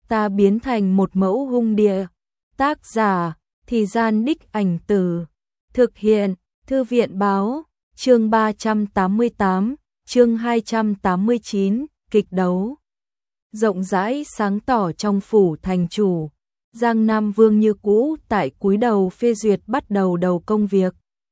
ta biến thành một mẫu hung địa. Tác giả, Thì Gian Đích Ảnh Từ. Thực hiện, Thư viện Báo. Chương 388, chương 289, kịch đấu. Rộng rãi sáng tỏ trong phủ thành chủ, Giang Nam Vương như cũ tại cúi đầu phê duyệt bắt đầu công việc.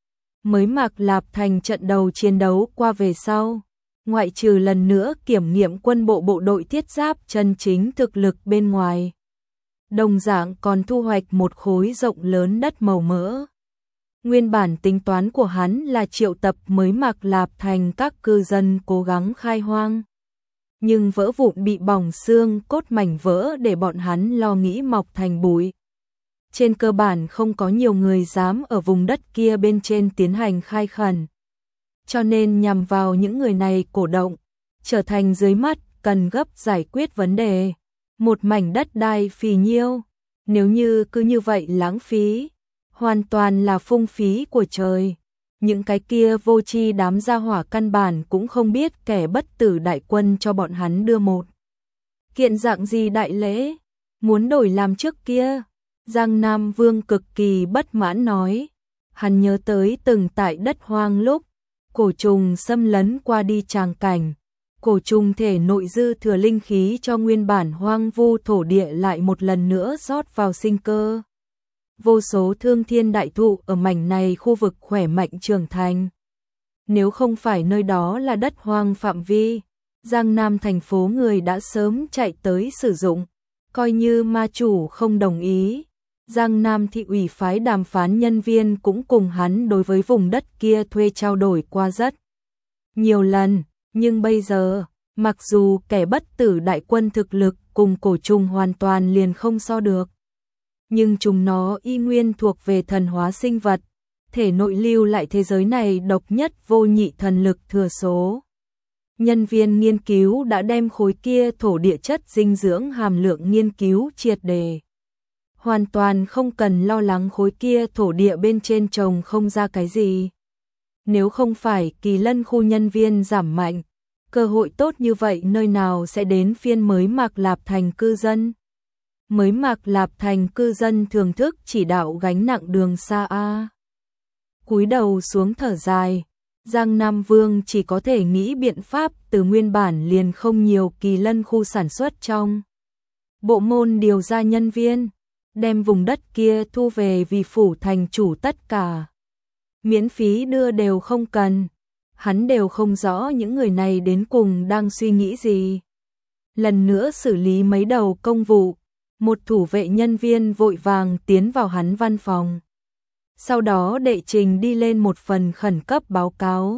Mới Mạc Lạp Thành trận đầu chiến đấu qua về sau, ngoại trừ lần nữa kiểm nghiệm quân bộ đội thiết giáp chân chính thực lực bên ngoài, đồng dạng còn thu hoạch một khối rộng lớn đất màu mỡ. Nguyên bản tính toán của hắn là triệu tập Mới Mạc Lạp Thành các cư dân cố gắng khai hoang, nhưng vỡ vụn bị bỏng xương cốt mảnh vỡ để bọn hắn lo nghĩ mọc thành bụi. Trên cơ bản không có nhiều người dám ở vùng đất kia bên trên tiến hành khai khẩn, cho nên nhằm vào những người này cổ động, trở thành dưới mắt cần gấp giải quyết vấn đề. Một mảnh đất đai phì nhiêu, nếu như cứ như vậy lãng phí, hoàn toàn là phung phí của trời. Những cái kia vô tri đám gia hỏa căn bản cũng không biết kẻ bất tử đại quân cho bọn hắn đưa một kiện dạng gì đại lễ, muốn đổi làm trước kia. Giang Nam Vương cực kỳ bất mãn nói, hắn nhớ tới từng tại đất hoang lúc cổ trùng xâm lấn qua đi tràng cảnh, cổ trùng thể nội dư thừa linh khí cho nguyên bản hoang vu thổ địa lại một lần nữa rót vào sinh cơ. Vô số thương thiên đại thụ ở mảnh này khu vực khỏe mạnh trưởng thành. Nếu không phải nơi đó là đất hoang phạm vi, Giang Nam thành phố người đã sớm chạy tới sử dụng. Coi như ma chủ không đồng ý, Giang Nam thị ủy phái đàm phán nhân viên cũng cùng hắn đối với vùng đất kia thuê trao đổi qua rất nhiều lần. Nhưng bây giờ, mặc dù kẻ bất tử đại quân thực lực cùng cổ trùng hoàn toàn liền không so được, nhưng chúng nó y nguyên thuộc về thần hóa sinh vật, thể nội lưu lại thế giới này độc nhất vô nhị thần lực thừa số. Nhân viên nghiên cứu đã đem khối kia thổ địa chất dinh dưỡng hàm lượng nghiên cứu triệt đề. Hoàn toàn không cần lo lắng khối kia thổ địa bên trên trồng không ra cái gì. Nếu không phải Kỳ Lân khu nhân viên giảm mạnh, cơ hội tốt như vậy nơi nào sẽ đến phiên Mới Mạc Lạp Thành cư dân. Mới Mạc Lạp Thành cư dân thưởng thức chỉ đạo gánh nặng đường xa a. Cúi đầu xuống thở dài, Giang Nam Vương chỉ có thể nghĩ biện pháp từ nguyên bản liền không nhiều Kỳ Lân khu sản xuất trong bộ môn điều ra nhân viên, đem vùng đất kia thu về vì phủ thành chủ tất cả. Miễn phí đưa đều không cần, hắn đều không rõ những người này đến cùng đang suy nghĩ gì. Lần nữa xử lý mấy đầu công vụ, một thủ vệ nhân viên vội vàng tiến vào hắn văn phòng. Sau đó đệ trình đi lên một phần khẩn cấp báo cáo.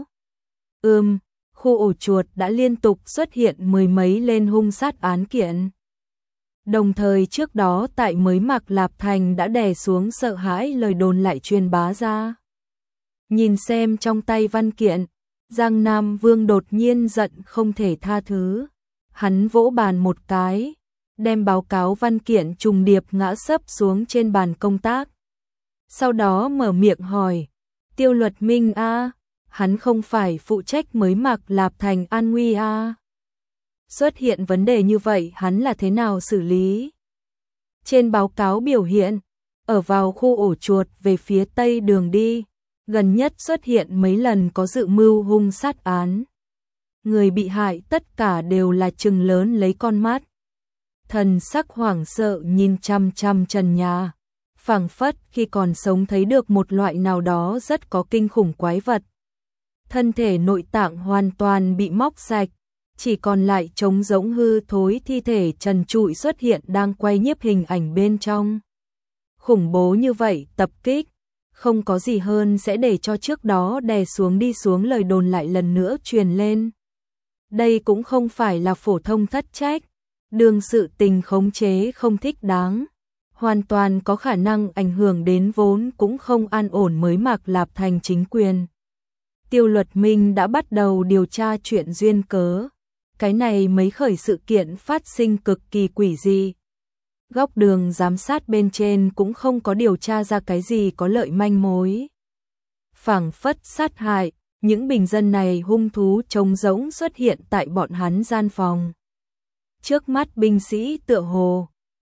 Khu ổ chuột đã liên tục xuất hiện mười mấy lên hung sát án kiện. Đồng thời trước đó tại Mới Mạc Lạp Thành đã đè xuống sợ hãi lời đồn lại truyền bá ra. Nhìn xem trong tay văn kiện, Giang Nam Vương đột nhiên giận không thể tha thứ. Hắn vỗ bàn một cái, đem báo cáo văn kiện trùng điệp ngã sấp xuống trên bàn công tác. Sau đó mở miệng hỏi, Tiêu Luật Minh a, hắn không phải phụ trách Mới Mạc Lạp Thành an nguy a? Xuất hiện vấn đề như vậy hắn là thế nào xử lý? Trên báo cáo biểu hiện, ở vào khu ổ chuột về phía tây đường đi, gần nhất xuất hiện mấy lần có dự mưu hung sát án. Người bị hại tất cả đều là trừng lớn lấy con mắt, thần sắc hoảng sợ nhìn chăm chăm trần nhà, phảng phất khi còn sống thấy được một loại nào đó rất có kinh khủng quái vật. Thân thể nội tạng hoàn toàn bị móc sạch, chỉ còn lại trống rỗng hư thối thi thể trần trụi xuất hiện đang quay nhiếp hình ảnh bên trong. Khủng bố như vậy tập kích, không có gì hơn sẽ để cho trước đó đè xuống đi xuống lời đồn lại lần nữa truyền lên. Đây cũng không phải là phổ thông thất trách, đường sự tình khống chế không thích đáng, hoàn toàn có khả năng ảnh hưởng đến vốn cũng không an ổn Mới Mạc Lạp Thành chính quyền. Tiêu Luật Minh đã bắt đầu điều tra chuyện duyên cớ. Cái này mấy khởi sự kiện phát sinh cực kỳ quỷ dị. Góc đường giám sát bên trên cũng không có điều tra ra cái gì có lợi manh mối. Phảng phất sát hại, những bình dân này hung thú trống rỗng xuất hiện tại bọn hắn gian phòng. Trước mắt binh sĩ tựa hồ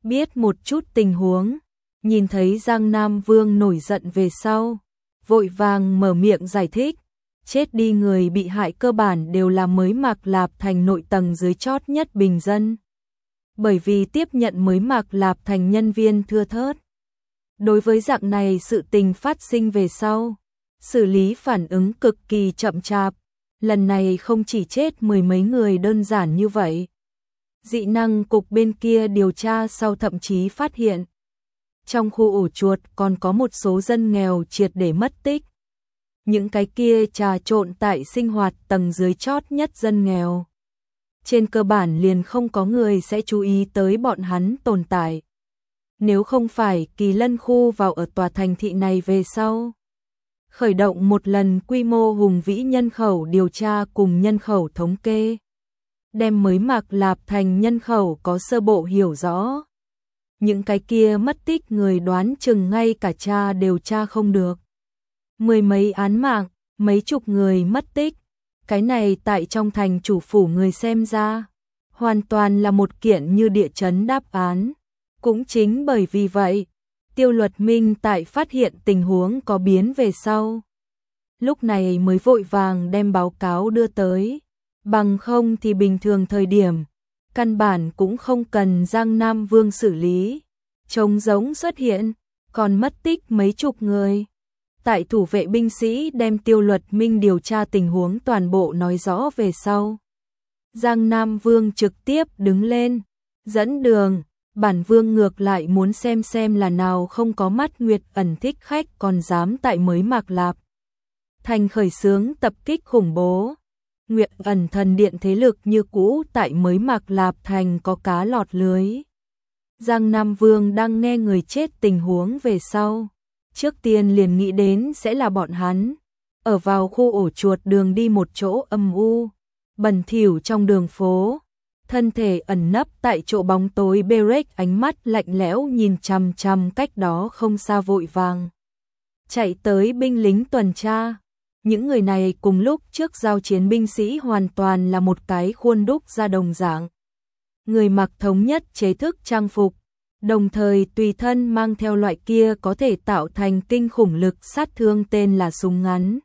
biết một chút tình huống, nhìn thấy Giang Nam Vương nổi giận về sau, vội vàng mở miệng giải thích, chết đi người bị hại cơ bản đều là mới Mạc Lạp Thành nội tầng dưới chót nhất bình dân. Bởi vì tiếp nhận mới Mạc Lạp Thành nhân viên thưa thớt. Đối với dạng này sự tình phát sinh về sau, xử lý phản ứng cực kỳ chậm chạp, lần này không chỉ chết mười mấy người đơn giản như vậy. Dị năng cục bên kia điều tra sau thậm chí phát hiện, trong khu ổ chuột còn có một số dân nghèo triệt để mất tích. Những cái kia trà trộn tại sinh hoạt tầng dưới chót nhất dân nghèo. Trên cơ bản liền không có người sẽ chú ý tới bọn hắn tồn tại. Nếu không phải Kỳ Lân khu vào ở tòa thành thị này về sau, khởi động một lần quy mô hùng vĩ nhân khẩu điều tra cùng nhân khẩu thống kê, đem mới Mạc Lạp Thành nhân khẩu có sơ bộ hiểu rõ. Những cái kia mất tích người đoán chừng ngay cả cha đều tra không được. Mười mấy án mạng, mấy chục người mất tích, cái này tại trong thành chủ phủ người xem ra, hoàn toàn là một kiện như địa chấn đáp án. Cũng chính bởi vì vậy, Tiêu Luật Minh tại phát hiện tình huống có biến về sau, lúc này mới vội vàng đem báo cáo đưa tới, bằng không thì bình thường thời điểm, căn bản cũng không cần Giang Nam Vương xử lý, trống rỗng xuất hiện, còn mất tích mấy chục người. Tại thủ vệ binh sĩ đem Tiêu Luật Minh điều tra tình huống toàn bộ nói rõ về sau. Giang Nam Vương trực tiếp đứng lên, dẫn đường, bản vương ngược lại muốn xem là nào không có mắt Nguyệt Ẩn thích khách còn dám tại mới Mạc Lạp Thành khởi xướng tập kích khủng bố. Nguyệt Ẩn thần điện thế lực như cũ tại mới Mạc Lạp Thành có cá lọt lưới. Giang Nam Vương đang nghe người chết tình huống về sau. Trước tiên liền nghĩ đến sẽ là bọn hắn, ở vào khu ổ chuột đường đi một chỗ âm u, bẩn thỉu trong đường phố, thân thể ẩn nấp tại chỗ bóng tối Berek ánh mắt lạnh lẽo nhìn chằm chằm cách đó không xa vội vàng. Chạy tới binh lính tuần tra, những người này cùng lúc trước giao chiến binh sĩ hoàn toàn là một cái khuôn đúc ra đồng dạng. Người mặc thống nhất chế thức trang phục, đồng thời tùy thân mang theo loại kia có thể tạo thành kinh khủng lực sát thương tên là súng ngắn.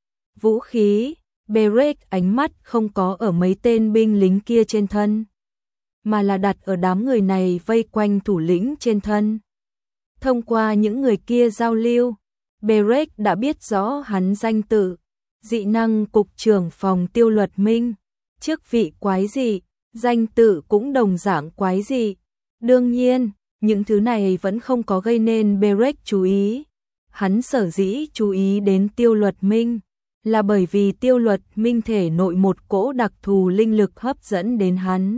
Vũ khí, Berek ánh mắt không có ở mấy tên binh lính kia trên thân, mà là đặt ở đám người này vây quanh thủ lĩnh trên thân. Thông qua những người kia giao lưu, Berek đã biết rõ hắn danh tự, dị năng cục trưởng phòng Tiêu Luật Minh, chức vị quái dị, danh tự cũng đồng dạng quái dị. Đương nhiên, những thứ này vẫn không có gây nên Berek chú ý. Hắn sở dĩ chú ý đến Tiêu Luật Minh là bởi vì Tiêu Luật Minh thể nội một cỗ đặc thù linh lực hấp dẫn đến hắn.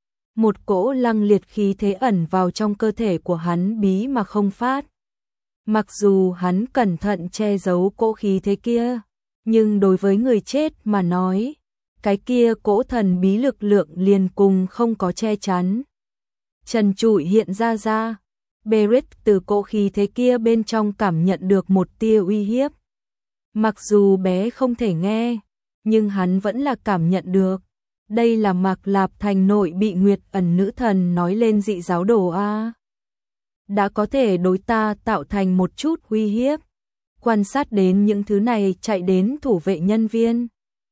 Một cỗ lăng liệt khí thế ẩn vào trong cơ thể của hắn bí mà không phát. Mặc dù hắn cẩn thận che giấu cỗ khí thế kia, nhưng đối với người chết mà nói, cái kia cỗ thần bí lực lượng liền cùng không có che chắn. Trần trụi hiện ra, Berek từ cỗ khí thế kia bên trong cảm nhận được một tia uy hiếp. Mặc dù bé không thể nghe, nhưng hắn vẫn là cảm nhận được. Đây là Mạc Lạp Thành nội bị Nguyệt Ẩn nữ thần nói lên dị giáo đồ a. Đã có thể đối ta tạo thành một chút uy hiếp. Quan sát đến những thứ này chạy đến thủ vệ nhân viên.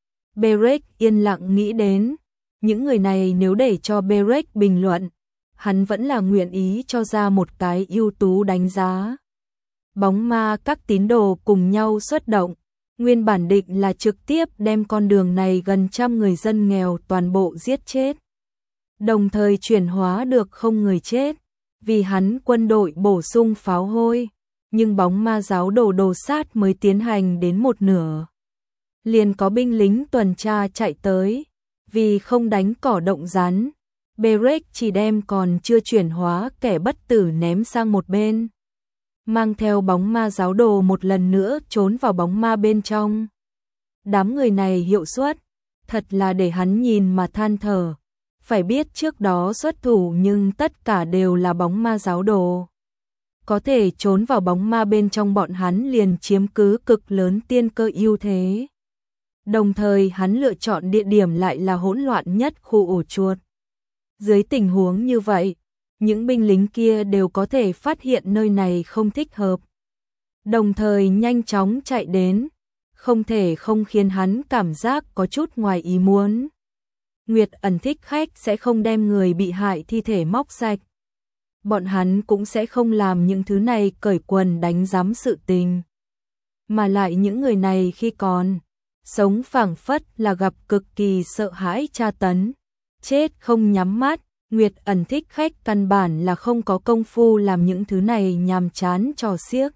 Berek yên lặng nghĩ đến, những người này nếu để cho Berek bình luận, hắn vẫn là nguyện ý cho ra một cái ưu tú đánh giá. Bóng ma các tín đồ cùng nhau xuất động, nguyên bản định là trực tiếp đem con đường này gần trăm người dân nghèo toàn bộ giết chết. Đồng thời chuyển hóa được không người chết, vì hắn quân đội bổ sung pháo hôi, nhưng bóng ma giáo đồ sát mới tiến hành đến một nửa. Liền có binh lính tuần tra chạy tới, vì không đánh cỏ động rắn, Berek chỉ đem còn chưa chuyển hóa kẻ bất tử ném sang một bên. Mang theo bóng ma giáo đồ một lần nữa trốn vào bóng ma bên trong. Đám người này hiệu suất, thật là để hắn nhìn mà than thở. Phải biết trước đó xuất thủ nhưng tất cả đều là bóng ma giáo đồ. Có thể trốn vào bóng ma bên trong bọn hắn liền chiếm cứ cực lớn tiên cơ ưu thế. Đồng thời hắn lựa chọn địa điểm lại là hỗn loạn nhất khu ổ chuột. Dưới tình huống như vậy, những binh lính kia đều có thể phát hiện nơi này không thích hợp, đồng thời nhanh chóng chạy đến, không thể không khiến hắn cảm giác có chút ngoài ý muốn. Nguyệt Ẩn thích khách sẽ không đem người bị hại thi thể móc sạch. Bọn hắn cũng sẽ không làm những thứ này cởi quần đánh giám sự tình. Mà lại những người này khi còn sống phảng phất là gặp cực kỳ sợ hãi tra tấn, chết không nhắm mắt. Nguyệt Ẩn thích khách căn bản là không có công phu làm những thứ này nhàm chán trò xiếc.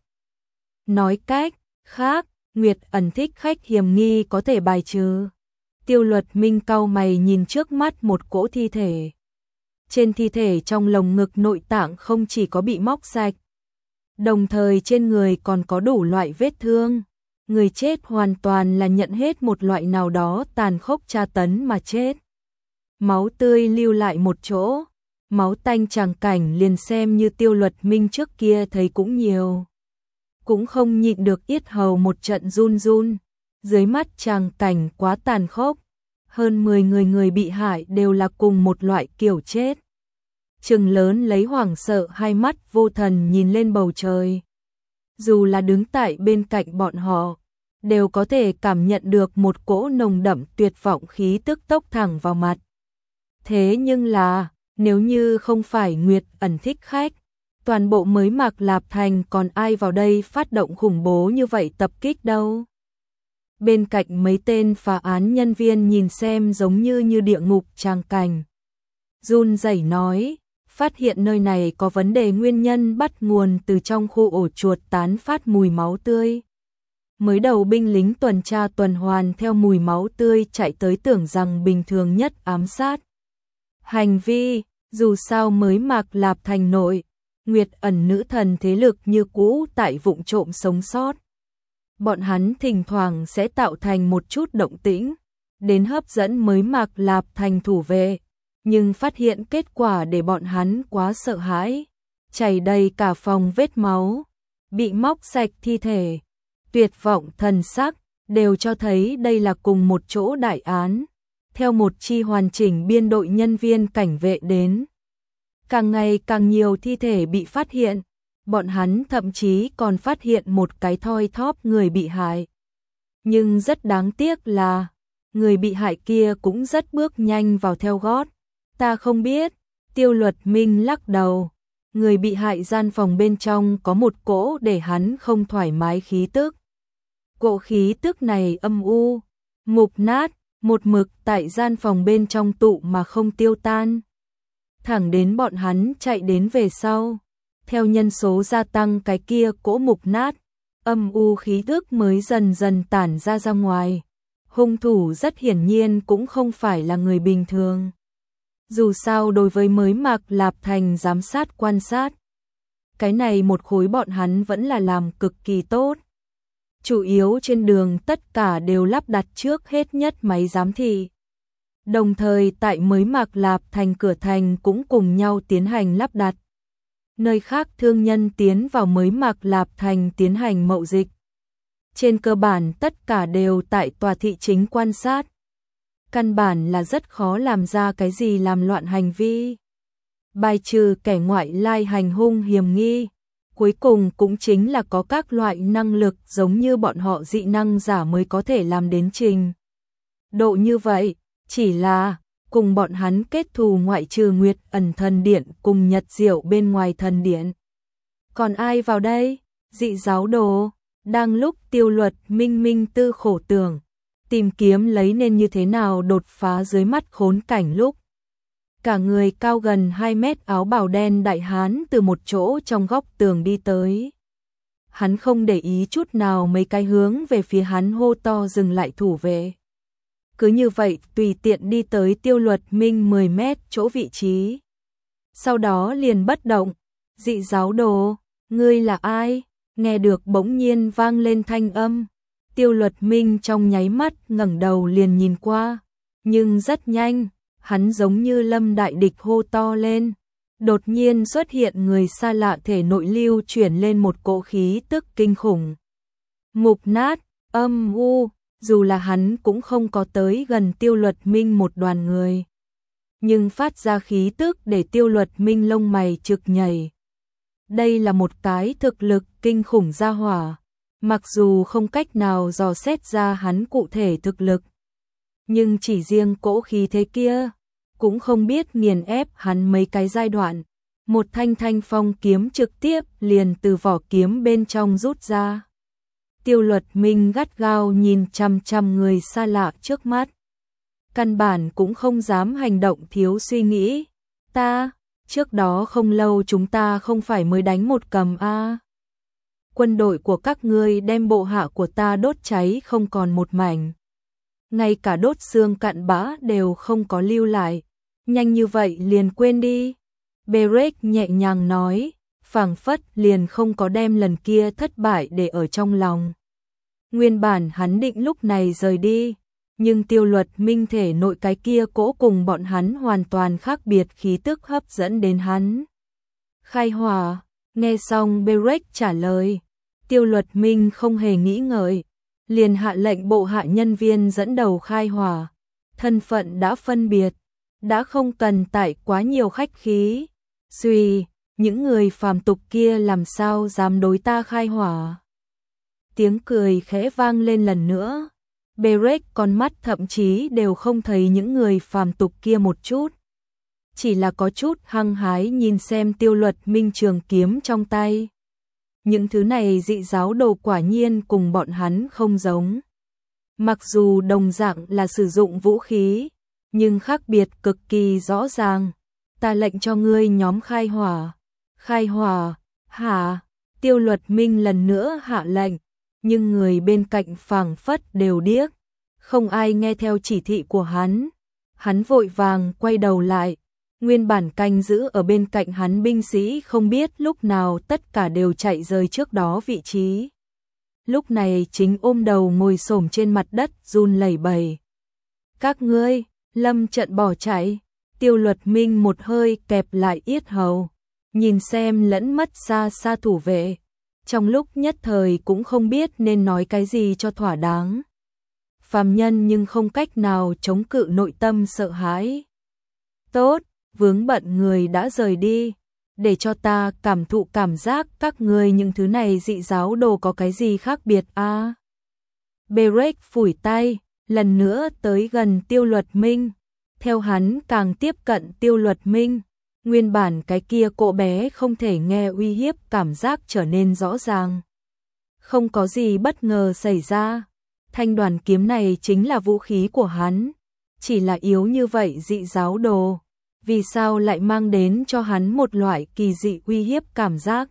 Nói cách khác, Nguyệt Ẩn thích khách hiểm nghi có thể bài trừ. Tiêu Luật Minh cau mày nhìn trước mắt một cỗ thi thể. Trên thi thể trong lồng ngực nội tạng không chỉ có bị móc sạch, đồng thời trên người còn có đủ loại vết thương. Người chết hoàn toàn là nhận hết một loại nào đó tàn khốc tra tấn mà chết. Máu tươi lưu lại một chỗ, máu tanh tràng cảnh liền xem như Tiêu Luật Minh trước kia thấy cũng nhiều. Cũng không nhịn được yết hầu một trận run run, dưới mắt tràng cảnh quá tàn khốc, hơn 10 người bị hại đều là cùng một loại kiểu chết. Trừng lớn lấy hoảng sợ hai mắt vô thần nhìn lên bầu trời. Dù là đứng tại bên cạnh bọn họ, đều có thể cảm nhận được một cỗ nồng đậm tuyệt vọng khí tức tốc thẳng vào mặt. Thế nhưng là, nếu như không phải Nguyệt Ẩn thích khách, toàn bộ mới Mạc Lạp Thành còn ai vào đây phát động khủng bố như vậy tập kích đâu. Bên cạnh mấy tên phá án nhân viên nhìn xem giống như địa ngục tràng cảnh. Run rẩy nói, phát hiện nơi này có vấn đề, nguyên nhân bắt nguồn từ trong khu ổ chuột tán phát mùi máu tươi. Mới đầu binh lính tuần tra tuần hoàn theo mùi máu tươi chạy tới tưởng rằng bình thường nhất ám sát hành vi, dù sao mới Mạc Lạp Thành nội, Nguyệt Ẩn nữ thần thế lực như cũ tại vụng trộm sống sót. Bọn hắn thỉnh thoảng sẽ tạo thành một chút động tĩnh, đến hấp dẫn mới Mạc Lạp Thành thủ vệ, nhưng phát hiện kết quả để bọn hắn quá sợ hãi, chảy đầy cả phòng vết máu, bị móc sạch thi thể, tuyệt vọng thần sắc, đều cho thấy đây là cùng một chỗ đại án. Theo một chi hoàn chỉnh biên đội nhân viên cảnh vệ đến, càng ngày càng nhiều thi thể bị phát hiện, bọn hắn thậm chí còn phát hiện một cái thoi thóp người bị hại. Nhưng rất đáng tiếc là, người bị hại kia cũng rất bước nhanh vào theo gót. Ta không biết, Tiêu Luật Minh lắc đầu. Người bị hại gian phòng bên trong có một cỗ để hắn không thoải mái khí tức. Cỗ khí tức này âm u, mục nát, một mực tại gian phòng bên trong tụ mà không tiêu tan. Thẳng đến bọn hắn chạy đến về sau, theo nhân số gia tăng cái kia cỗ mục nát, âm u khí tức mới dần dần tản ra ngoài. Hung thủ rất hiển nhiên cũng không phải là người bình thường. Dù sao đối với mới Mạc Lạp Thành giám sát quan sát, cái này một khối bọn hắn vẫn là làm cực kỳ tốt. Chủ yếu trên đường tất cả đều lắp đặt trước hết nhất máy giám thị. Đồng thời tại mới Mạc Lạp Thành cửa thành cũng cùng nhau tiến hành lắp đặt. Nơi khác thương nhân tiến vào mới Mạc Lạp Thành tiến hành mậu dịch. Trên cơ bản tất cả đều tại tòa thị chính quan sát. Căn bản là rất khó làm ra cái gì làm loạn hành vi. Bài trừ kẻ ngoại lai hành hung hiểm nghi. Cuối cùng cũng chính là có các loại năng lực giống như bọn họ dị năng giả mới có thể làm đến trình độ như vậy. Chỉ là cùng bọn hắn kết thù ngoại trừ Nguyệt Ẩn thần điện cùng Nhật Diệu bên ngoài thần điện. Còn ai vào đây? Dị giáo đồ. Đang lúc Tiêu Luật Minh tư khổ tưởng, tìm kiếm lấy nên như thế nào đột phá dưới mắt khốn cảnh lúc. Cả người cao gần 2 mét áo bào đen đại hán từ một chỗ trong góc tường đi tới. Hắn không để ý chút nào mấy cái hướng về phía hắn hô to dừng lại thủ vệ. Cứ như vậy tùy tiện đi tới Tiêu Luật Minh 10 mét chỗ vị trí. Sau đó liền bất động. Dị giáo đồ, ngươi là ai? Nghe được bỗng nhiên vang lên thanh âm. Tiêu Luật Minh trong nháy mắt ngẩng đầu liền nhìn qua. Nhưng rất nhanh, hắn giống như lâm đại địch hô to lên. Đột nhiên xuất hiện người xa lạ thể nội lưu chuyển lên một cỗ khí tức kinh khủng. Mục nát, âm u, dù là hắn cũng không có tới gần Tiêu Luật Minh một đoàn người. nhưng phát ra khí tức để Tiêu Luật Minh lông mày trực nhảy. Đây là một cái thực lực kinh khủng gia hỏa, mặc dù không cách nào dò xét ra hắn cụ thể thực lực, nhưng chỉ riêng cỗ khí thế kia, cũng không biết nghiền ép hắn mấy cái giai đoạn. Một thanh thanh phong kiếm trực tiếp liền từ vỏ kiếm bên trong rút ra. Tiêu Luật Minh gắt gao nhìn chằm chằm người xa lạ trước mắt. Căn bản cũng không dám hành động thiếu suy nghĩ. Trước đó không lâu chúng ta không phải mới đánh một cầm a? Quân đội của các ngươi đem bộ hạ của ta đốt cháy không còn một mảnh. Ngay cả đốt xương cặn bã đều không có lưu lại. Nhanh như vậy liền quên đi. Berek nhẹ nhàng nói, phảng phất liền không có đem lần kia thất bại để ở trong lòng. Nguyên bản hắn định lúc này rời đi, nhưng Tiêu Luật Minh thể nội cái kia cỗ cùng bọn hắn hoàn toàn khác biệt khí tức hấp dẫn đến hắn. Khai hỏa, nghe xong Berek trả lời, Tiêu Luật Minh không hề nghĩ ngợi, liền hạ lệnh bộ hạ nhân viên dẫn đầu khai hỏa. Thân phận đã phân biệt, đã không cần tải quá nhiều khách khí. Suy, những người phàm tục kia làm sao dám đối ta khai hỏa. Tiếng cười khẽ vang lên lần nữa. Berek con mắt thậm chí đều không thấy những người phàm tục kia một chút. Chỉ là có chút hăng hái nhìn xem Tiêu Luật Minh trường kiếm trong tay. Những thứ này dị giáo đồ quả nhiên cùng bọn hắn không giống. Mặc dù đồng dạng là sử dụng vũ khí, nhưng khác biệt cực kỳ rõ ràng. Ta lệnh cho ngươi nhóm khai hỏa. Khai hỏa, hả? Tiêu Luật Minh lần nữa hạ lệnh, nhưng người bên cạnh phảng phất đều điếc, không ai nghe theo chỉ thị của hắn. Hắn vội vàng quay đầu lại, nguyên bản canh giữ ở bên cạnh hắn binh sĩ không biết lúc nào tất cả đều chạy rời trước đó vị trí. Lúc này chính ôm đầu ngồi xổm trên mặt đất run lẩy bẩy. Các ngươi, lâm trận bỏ chạy. Tiêu Luật Minh một hơi kẹp lại yết hầu, nhìn xem lẫn mất xa xa thủ vệ. Trong lúc nhất thời cũng không biết nên nói cái gì cho thỏa đáng. Phàm nhân nhưng không cách nào chống cự nội tâm sợ hãi. Tốt, vướng bận người đã rời đi, để cho ta cảm thụ cảm giác các ngươi những thứ này dị giáo đồ có cái gì khác biệt a? Berek phủi tay, lần nữa tới gần Tiêu Luật Minh. Theo hắn càng tiếp cận Tiêu Luật Minh, nguyên bản cái kia cỗ bé không thể nghe uy hiếp cảm giác trở nên rõ ràng. Không có gì bất ngờ xảy ra, thanh đoàn kiếm này chính là vũ khí của hắn, chỉ là yếu như vậy dị giáo đồ, vì sao lại mang đến cho hắn một loại kỳ dị uy hiếp cảm giác?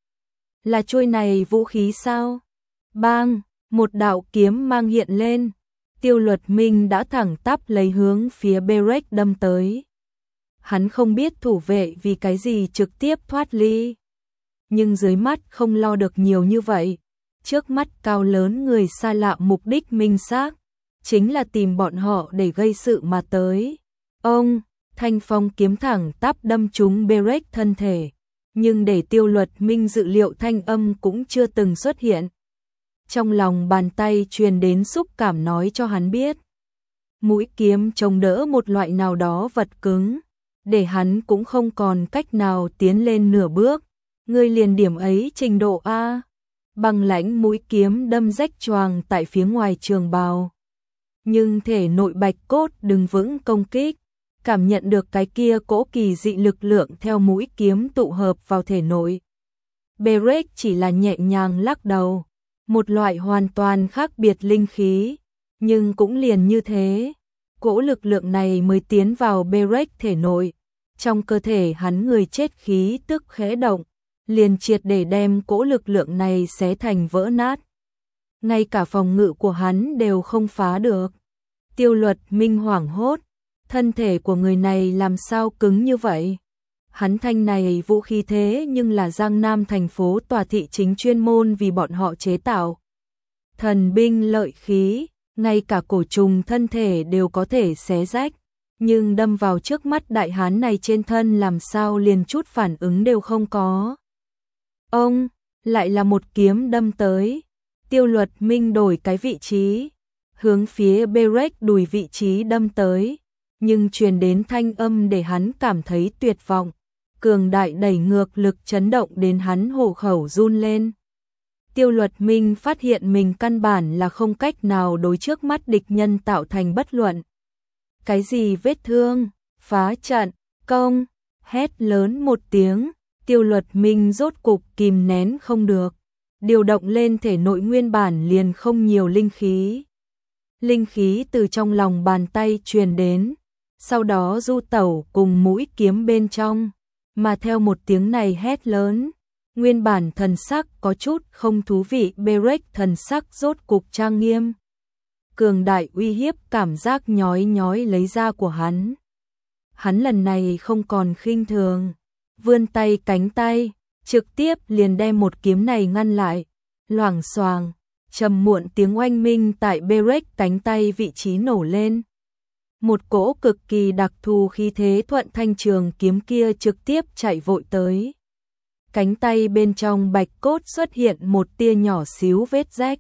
Là trôi này vũ khí sao? Bang, một đạo kiếm mang hiện lên. Tiêu Luật Minh đã thẳng tắp lấy hướng phía Berek đâm tới. Hắn không biết thủ vệ vì cái gì trực tiếp thoát ly. Nhưng dưới mắt không lo được nhiều như vậy. Trước mắt cao lớn người xa lạ mục đích minh xác, chính là tìm bọn họ để gây sự mà tới. Ông, thanh phong kiếm thẳng tắp đâm trúng Berek thân thể. Nhưng để Tiêu Luật Minh dự liệu thanh âm cũng chưa từng xuất hiện. Trong lòng bàn tay truyền đến xúc cảm nói cho hắn biết. Mũi kiếm chống đỡ một loại nào đó vật cứng, để hắn cũng không còn cách nào tiến lên nửa bước. Ngươi liền điểm ấy trình độ A. Băng lãnh mũi kiếm đâm rách choàng tại phía ngoài trường bào. Nhưng thể nội bạch cốt đứng vững công kích, cảm nhận được cái kia cỗ kỳ dị lực lượng theo mũi kiếm tụ hợp vào thể nội. Berek chỉ là nhẹ nhàng lắc đầu. Một loại hoàn toàn khác biệt linh khí, nhưng cũng liền như thế, cỗ lực lượng này mới tiến vào Berek thể nội. Trong cơ thể hắn người chết khí tức khẽ động, liền triệt để đem cỗ lực lượng này xé thành vỡ nát. Ngay cả phòng ngự của hắn đều không phá được. Tiêu Luật Minh hoảng hốt, thân thể của người này làm sao cứng như vậy? Hắn thanh này vũ khí thế nhưng là Giang Nam thành phố tòa thị chính chuyên môn vì bọn họ chế tạo. Thần binh lợi khí, ngay cả cổ trùng thân thể đều có thể xé rách, nhưng đâm vào trước mắt đại hán này trên thân làm sao liền chút phản ứng đều không có. Ông, lại là một kiếm đâm tới. Tiêu Luật Minh đổi cái vị trí, hướng phía Berek đùi vị trí đâm tới. nhưng truyền đến thanh âm để hắn cảm thấy tuyệt vọng. Cường đại đẩy ngược lực chấn động đến hắn hổ khẩu run lên. Tiêu Luật Minh phát hiện mình căn bản là không cách nào đối trước mắt địch nhân tạo thành bất luận cái gì vết thương, phá trận, công, hét lớn một tiếng, Tiêu Luật Minh rốt cục kìm nén không được, điều động lên thể nội nguyên bản liền không nhiều linh khí. Linh khí từ trong lòng bàn tay truyền đến, sau đó du tẩu cùng mũi kiếm bên trong, mà theo một tiếng này hét lớn, nguyên bản thần sắc có chút không thú vị Berek thần sắc rốt cục trang nghiêm. Cường đại uy hiếp cảm giác nhói nhói lấy da của hắn. Hắn lần này không còn khinh thường, vươn tay cánh tay, trực tiếp liền đem một kiếm này ngăn lại. Loảng xoàng, trầm muộn tiếng oanh minh tại Berek cánh tay vị trí nổ lên. Một cỗ cực kỳ đặc thù khí thế thuận thanh trường kiếm kia trực tiếp chạy vội tới. Cánh tay bên trong bạch cốt xuất hiện một tia nhỏ xíu vết rách.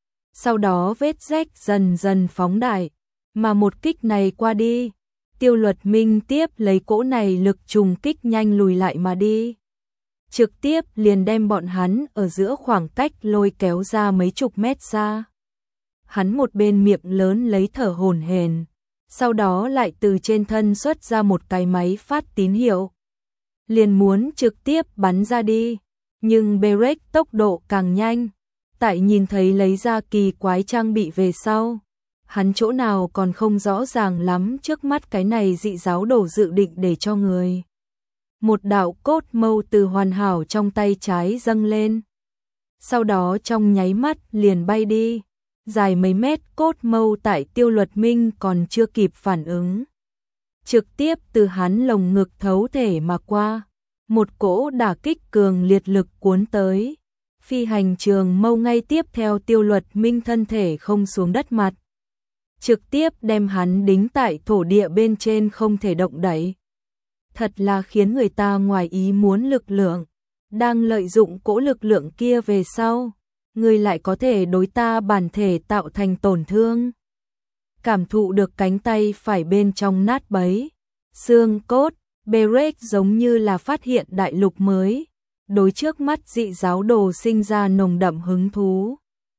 Sau đó vết rách dần dần phóng đại, mà một kích này qua đi, Tiêu Luật Minh tiếp lấy cỗ này lực trùng kích nhanh lùi lại mà đi. Trực tiếp liền đem bọn hắn ở giữa khoảng cách lôi kéo ra mấy chục mét xa. Hắn một bên miệng lớn lấy thở hổn hển, sau đó lại từ trên thân xuất ra một cái máy phát tín hiệu. Liền muốn trực tiếp bắn ra đi, nhưng Berek tốc độ càng nhanh. Tại nhìn thấy lấy ra kỳ quái trang bị về sau, hắn chỗ nào còn không rõ ràng lắm trước mắt cái này dị giáo đồ dự định để cho người. Một đạo cốt mâu từ hoàn hảo trong tay trái dâng lên. Sau đó trong nháy mắt liền bay đi, dài mấy mét cốt mâu tại Tiêu Luật Minh còn chưa kịp phản ứng. Trực tiếp từ hắn lồng ngực thấu thể mà qua, một cỗ đả kích cường liệt lực cuốn tới. Phi hành trường mâu ngay tiếp theo Tiêu Luật Minh thân thể không xuống đất mặt. Trực tiếp đem hắn đính tại thổ địa bên trên không thể động đậy. Thật là khiến người ta ngoài ý muốn lực lượng. Đang lợi dụng cỗ lực lượng kia về sau, người lại có thể đối ta bản thể tạo thành tổn thương. Cảm thụ được cánh tay phải bên trong nát bấy, xương cốt, Berek giống như là phát hiện đại lục mới. Đối trước mắt dị giáo đồ sinh ra nồng đậm hứng thú.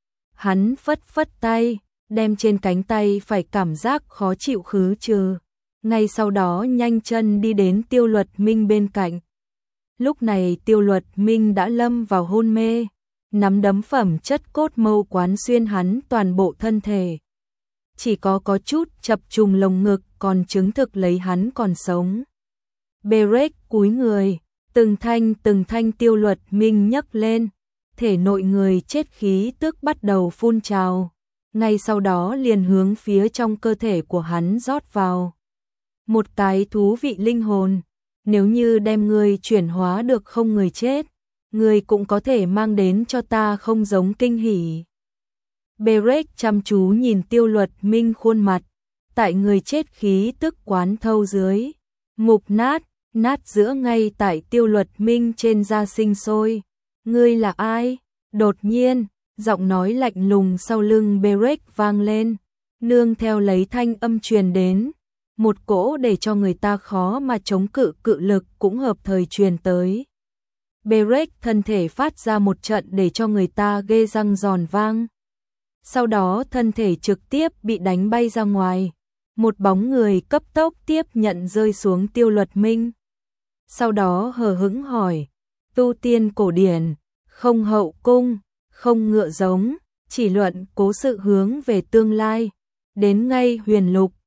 Hắn phất phất tay, đem trên cánh tay phải cảm giác khó chịu khứ trừ. Ngay sau đó nhanh chân đi đến Tiêu Luật Minh bên cạnh. Lúc này Tiêu Luật Minh đã lâm vào hôn mê, nắm đấm phẩm chất cốt mâu quán xuyên hắn toàn bộ thân thể. Chỉ có chút chập trùng lồng ngực còn chứng thực lấy hắn còn sống. Berek cúi người, từng thanh Tiêu Luật Minh nhấc lên, thể nội người chết khí tức bắt đầu phun trào, ngay sau đó liền hướng phía trong cơ thể của hắn rót vào. Một cái thú vị linh hồn, nếu như đem người chuyển hóa được không người chết, người cũng có thể mang đến cho ta không giống kinh hỉ. Berek chăm chú nhìn Tiêu Luật Minh khuôn mặt, tại người chết khí tức quán thâu dưới, mục nát giữa ngay tại Tiêu Luật Minh trên da sinh sôi. Ngươi là ai? Đột nhiên, giọng nói lạnh lùng sau lưng Berek vang lên, nương theo lấy thanh âm truyền đến, một cỗ để cho người ta khó mà chống cự cự lực cũng hợp thời truyền tới. Berek thân thể phát ra một trận để cho người ta ghê răng giòn vang. Sau đó thân thể trực tiếp bị đánh bay ra ngoài, một bóng người cấp tốc tiếp nhận rơi xuống Tiêu Luật Minh. Sau đó hờ hững hỏi, tu tiên cổ điển, không hậu cung, không ngựa giống, chỉ luận cố sự hướng về tương lai, đến ngay huyền lục,